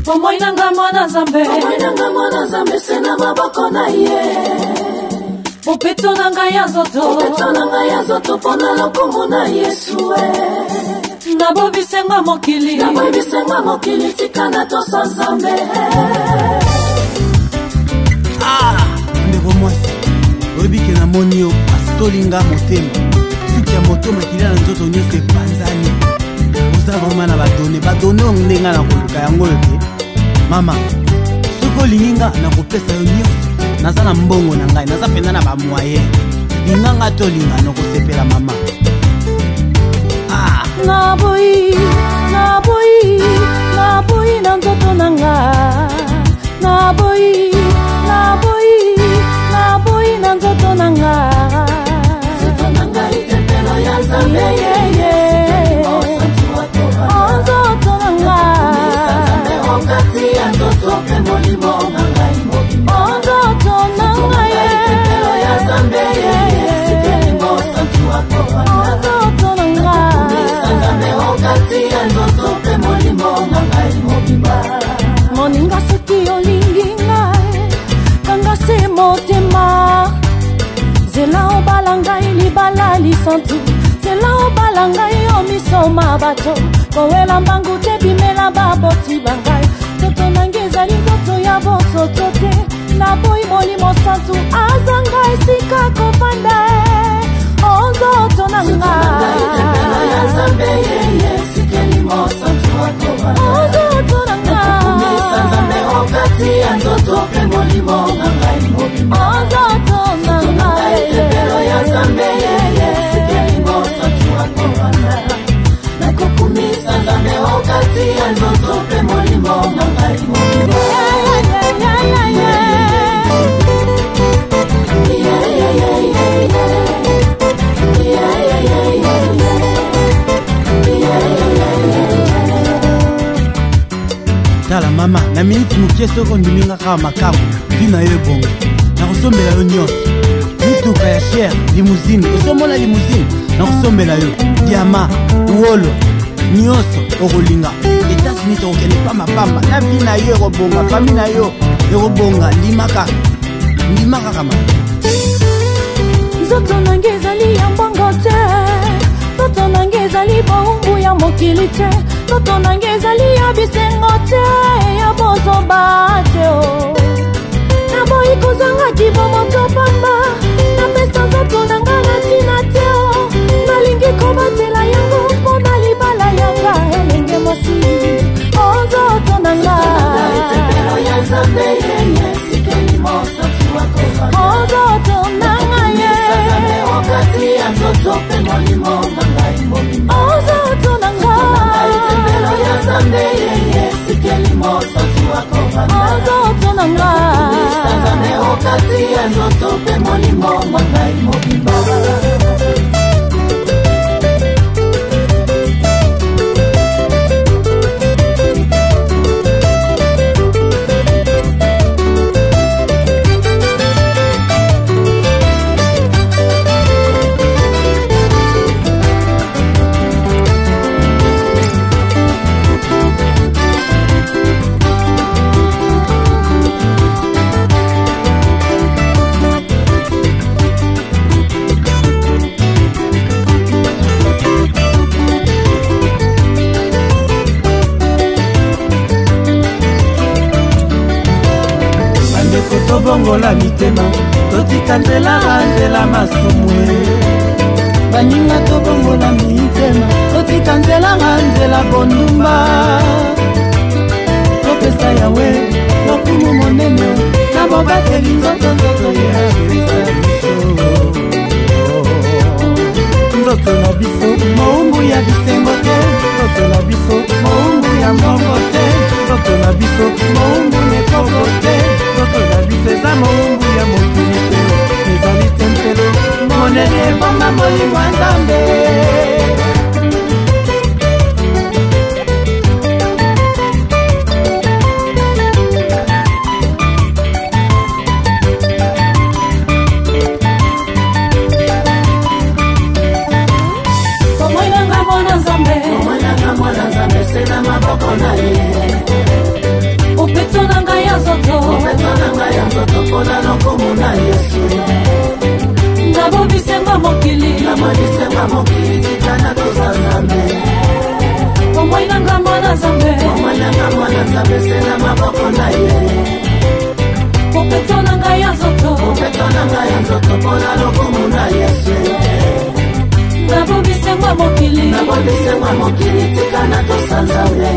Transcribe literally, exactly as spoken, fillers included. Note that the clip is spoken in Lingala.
Pomoina nga mwana zambe, pomoina nga mwana zambe sena maboko na ye. Popeto na nga ya zoto, popeto na nga ya zoto pona lokumu na Yesu e. Nabo bisenga mokili, nabo bisenga mokili tikana to sa zambe. Ah, ndeko mwasi, oyebi ke na moni yo asolinga motema. Suki ya moto makili na nzoto nyonso epanzani. Oza vraimen na badone, badone ondenga na koluka yango yo te. Mama, soki olingi nga na kopesa yo nyonso, naza na mbongo na ngai, naza penda na bamoyen. Linga nga to linga na kosepela mama. Ah, naboyi, naboyi, naboyi na nzoto na nga. Naboyi, naboyi, naboyi na nzoto na nga. Nzoto na nga itepelo ya zambe ye ye. Nzoto na nga okati ya nzoto pe molimo na ngai mobimba. Nzoto na nga ye itepelo ya zambe ye ye. Sikelimo santu akobana. Nzoto na nga zambe okati ya nzoto pe molimo na ngai mobimba. Moninga soki olingi ngai kanga se motema. Zela obala ngai libala lisantu. Zela obala ngai omisoma bato. Kowela mbangu te bimela baboti bangai. Zoto nange ezali nzoto ya bosoto te. Naboyi molimo santu azanga esika kofanda e. O nzoto na nga itepelo ya zambe ye ye. Sikelimo santu akobana. O nzoto na nga zambe okati ya nzoto pe molimo na ngai mobimba. O nzoto na nga itepelo ya zambe ye ye. Sikelimo santu akobana. Nakukumisa zambe okati ya nzoto pe molimo na ngai mobimba. Tala mama, na miniti mukie soko ndilinga kaka makamu. Vina yo bongo, na kusombela yo nyonso. Mituka ya cher, limousine, osomona limousine. Na kusombela yo, diama, uolo, nyonso, okolinga. Etats-Unis okende pamba pamba. Na vina yo ekobonga, fami na yo ekobonga, limaka. Limaka kama. Nzoto nange ezali ya mbongo te. Nzoto nange ezali boumbu ya mokili te. Nzoto nange ezali ya bisengo te. Ya bozoba te o. Naboyi kozanga kibomo to pamba. Napesa nzoto nanga na tina te o. Nalingi kobatela yango mpona libala yanga elenge mosi. O nzoto nanga itepelo ya zambe ye ye. Sikelimo santu akobana. O nzoto nanga ye zambe okati ya nzoto pe molimo na ngai mobimba. O nzoto nanga itepelo ya zambe ye ye. Sikelimo santu akobana. O nzoto nanga zambe okati ya nzoto pe molimo na ngai mobimba. Bongola mitema, totika nzela nzela masumwe. Baninga to bongola mitema, totika nzela nzela bondumba. Topesa yawe, lokumu monene, na bobateli nzoto nzoto ya nzoto na biso, moumbu ya bisengo te. Nzoto na biso, moumbu ya mbongo te. Nzoto na biso, moumbu nekoko te. Nzoto na biso eza moumbu ya mokili te. Ezali tempelo, monene ebonga molimo ya Nzambe. Pomoina nga mwana Nzambe sena maboko na ye. nzoto mpona lokumu na Yesu. Nabobisenga mokili, nabobisenga mokili, tika na tosa Nzambe. Omwainanga mwana Nzambe, omwainanga mwana Nzambe, sena maboko na ye. Popeto na ngai ya nzoto, popeto na ngai ya nzoto mpona lokumu na Yesu. Nabobisenga mokili, nabobisenga mokili, tika na tosa Nzambe.